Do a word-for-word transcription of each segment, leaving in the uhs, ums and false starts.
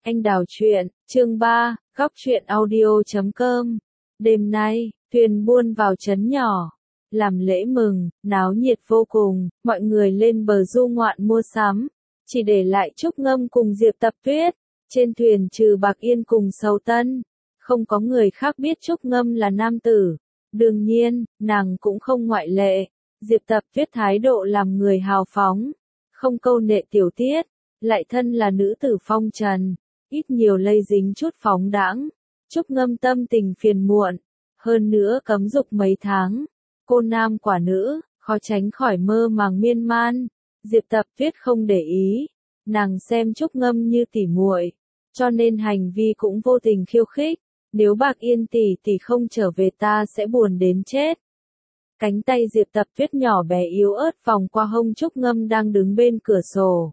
Anh đào truyện, chương ba, góc truyện audio chấm com. Đêm nay, thuyền buôn vào trấn nhỏ. Làm lễ mừng, náo nhiệt vô cùng, mọi người lên bờ du ngoạn mua sắm. Chỉ để lại Trúc Ngâm cùng Diệp Tập Tuyết. Trên thuyền trừ Bạc Yên cùng Sầu Tân. Không có người khác biết Trúc Ngâm là nam tử. Đương nhiên, nàng cũng không ngoại lệ. Diệp Tập Tuyết thái độ làm người hào phóng. Không câu nệ tiểu tiết. Lại thân là nữ tử phong trần. Ít nhiều lây dính chút phóng đãng. Trúc Ngâm tâm tình phiền muộn. Hơn nữa cấm dục mấy tháng. Cô nam quả nữ, khó tránh khỏi mơ màng miên man. Diệp Tập Tuyết không để ý. Nàng xem Trúc Ngâm như tỉ muội, cho nên hành vi cũng vô tình khiêu khích. Nếu Bạc Yên tỷ tỷ không trở về ta sẽ buồn đến chết. Cánh tay Diệp Tập Tuyết nhỏ bé yếu ớt vòng qua hông Trúc Ngâm đang đứng bên cửa sổ.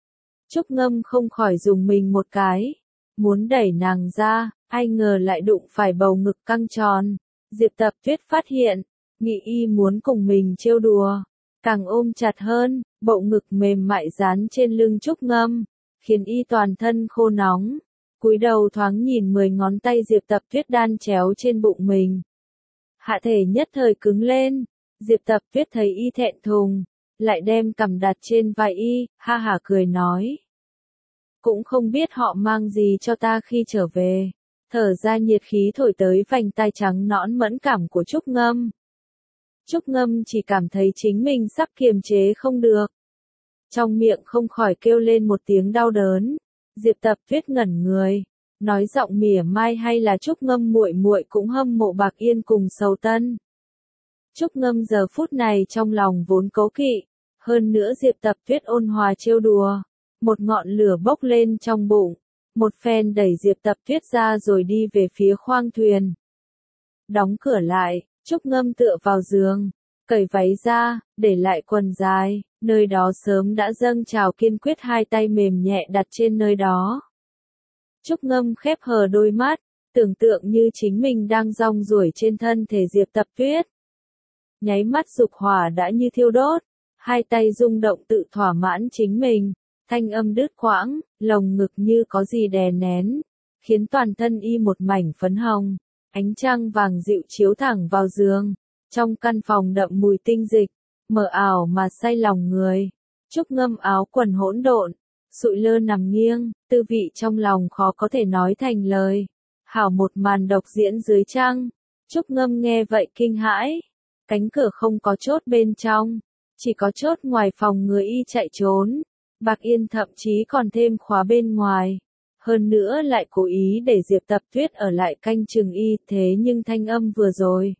Trúc Ngâm không khỏi dùng mình một cái. Muốn đẩy nàng ra, ai ngờ lại đụng phải bầu ngực căng tròn. Diệp Tập Tuyết phát hiện, nghĩ y muốn cùng mình trêu đùa. Càng ôm chặt hơn, bộ ngực mềm mại dán trên lưng Trúc Ngâm, khiến y toàn thân khô nóng. Cúi đầu thoáng nhìn mười ngón tay Diệp Tập Tuyết đan chéo trên bụng mình. Hạ thể nhất thời cứng lên, Diệp Tập Tuyết thấy y thẹn thùng, lại đem cằm đặt trên vai y, ha hả cười nói. Cũng không biết họ mang gì cho ta khi trở về. Thở ra nhiệt khí thổi tới vành tai trắng nõn mẫn cảm của Trúc Ngâm. Trúc Ngâm chỉ cảm thấy chính mình sắp kiềm chế không được. Trong miệng không khỏi kêu lên một tiếng đau đớn. Diệp Tập Tuyết ngẩn người, nói giọng mỉa mai hay là Trúc Ngâm muội muội cũng hâm mộ Bạc Yên cùng Sầu Tân. Trúc Ngâm giờ phút này trong lòng vốn cố kỵ, hơn nữa Diệp Tập Tuyết ôn hòa trêu đùa, một ngọn lửa bốc lên trong bụng, một phen đẩy Diệp Tập Tuyết ra rồi đi về phía khoang thuyền. Đóng cửa lại, Trúc Ngâm tựa vào giường, cởi váy ra, để lại quần dài, nơi đó sớm đã dâng trào kiên quyết, hai tay mềm nhẹ đặt trên nơi đó. Trúc Ngâm khép hờ đôi mắt, tưởng tượng như chính mình đang rong ruổi trên thân thể Diệp Tập Tuyết. Nháy mắt dục hỏa đã như thiêu đốt, hai tay rung động tự thỏa mãn chính mình, thanh âm đứt quãng, lồng ngực như có gì đè nén, khiến toàn thân y một mảnh phấn hồng. Ánh trăng vàng dịu chiếu thẳng vào giường, trong căn phòng đậm mùi tinh dịch, mờ ảo mà say lòng người. Trúc Ngâm áo quần hỗn độn, sụi lơ nằm nghiêng, tư vị trong lòng khó có thể nói thành lời. Hảo một màn độc diễn dưới trăng. Trúc Ngâm nghe vậy kinh hãi. Cánh cửa không có chốt bên trong, chỉ có chốt ngoài phòng người y chạy trốn. Bạc Yên thậm chí còn thêm khóa bên ngoài. Hơn nữa lại cố ý để Diệp Tập Tuyết ở lại canh chừng y, thế nhưng thanh âm vừa rồi.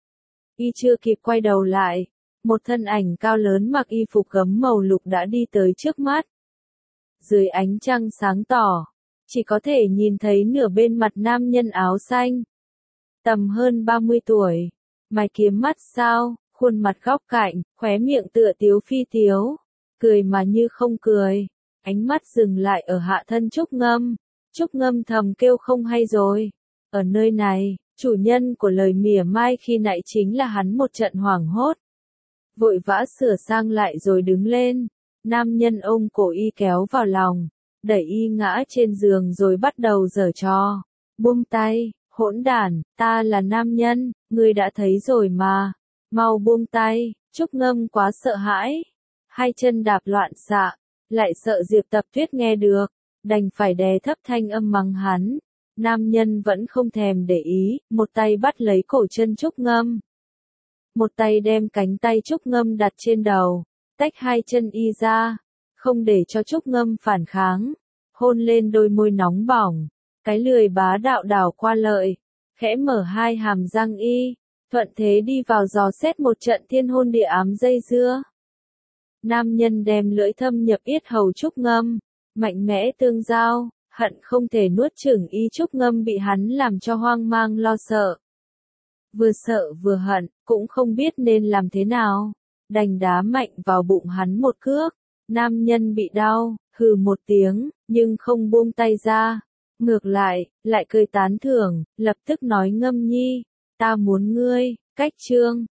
Y chưa kịp quay đầu lại, một thân ảnh cao lớn mặc y phục gấm màu lục đã đi tới trước mắt. Dưới ánh trăng sáng tỏ, chỉ có thể nhìn thấy nửa bên mặt nam nhân áo xanh. Tầm hơn ba mươi tuổi, mày kiếm mắt sao, khuôn mặt góc cạnh, khóe miệng tựa tiếu phi tiếu, cười mà như không cười. Ánh mắt dừng lại ở hạ thân Trúc Ngâm. Trúc Ngâm thầm kêu không hay rồi. Ở nơi này, chủ nhân của lời mỉa mai khi nãy chính là hắn, một trận hoảng hốt. Vội vã sửa sang lại rồi đứng lên. Nam nhân ôm cổ y kéo vào lòng, đẩy y ngã trên giường rồi bắt đầu giở trò. Buông tay, hỗn đản, ta là nam nhân, ngươi đã thấy rồi mà. Mau buông tay. Trúc Ngâm quá sợ hãi. Hai chân đạp loạn xạ. Lại sợ Diệp Tập Tuyết nghe được, đành phải đè thấp thanh âm mắng hắn. Nam nhân vẫn không thèm để ý, một tay bắt lấy cổ chân Trúc Ngâm. Một tay đem cánh tay Trúc Ngâm đặt trên đầu, tách hai chân y ra, không để cho Trúc Ngâm phản kháng. Hôn lên đôi môi nóng bỏng, cái lười bá đạo đảo qua lợi, khẽ mở hai hàm răng y, thuận thế đi vào dò xét một trận thiên hôn địa ám dây dưa. Nam nhân đem lưỡi thâm nhập yết hầu Trúc Ngâm, mạnh mẽ tương giao, hận không thể nuốt chửng y. Trúc Ngâm bị hắn làm cho hoang mang lo sợ. Vừa sợ vừa hận, cũng không biết nên làm thế nào, đành đá mạnh vào bụng hắn một cước. Nam nhân bị đau, hừ một tiếng, nhưng không buông tay ra. Ngược lại, lại cười tán thưởng, lập tức nói Ngâm nhi, ta muốn ngươi, cách chương.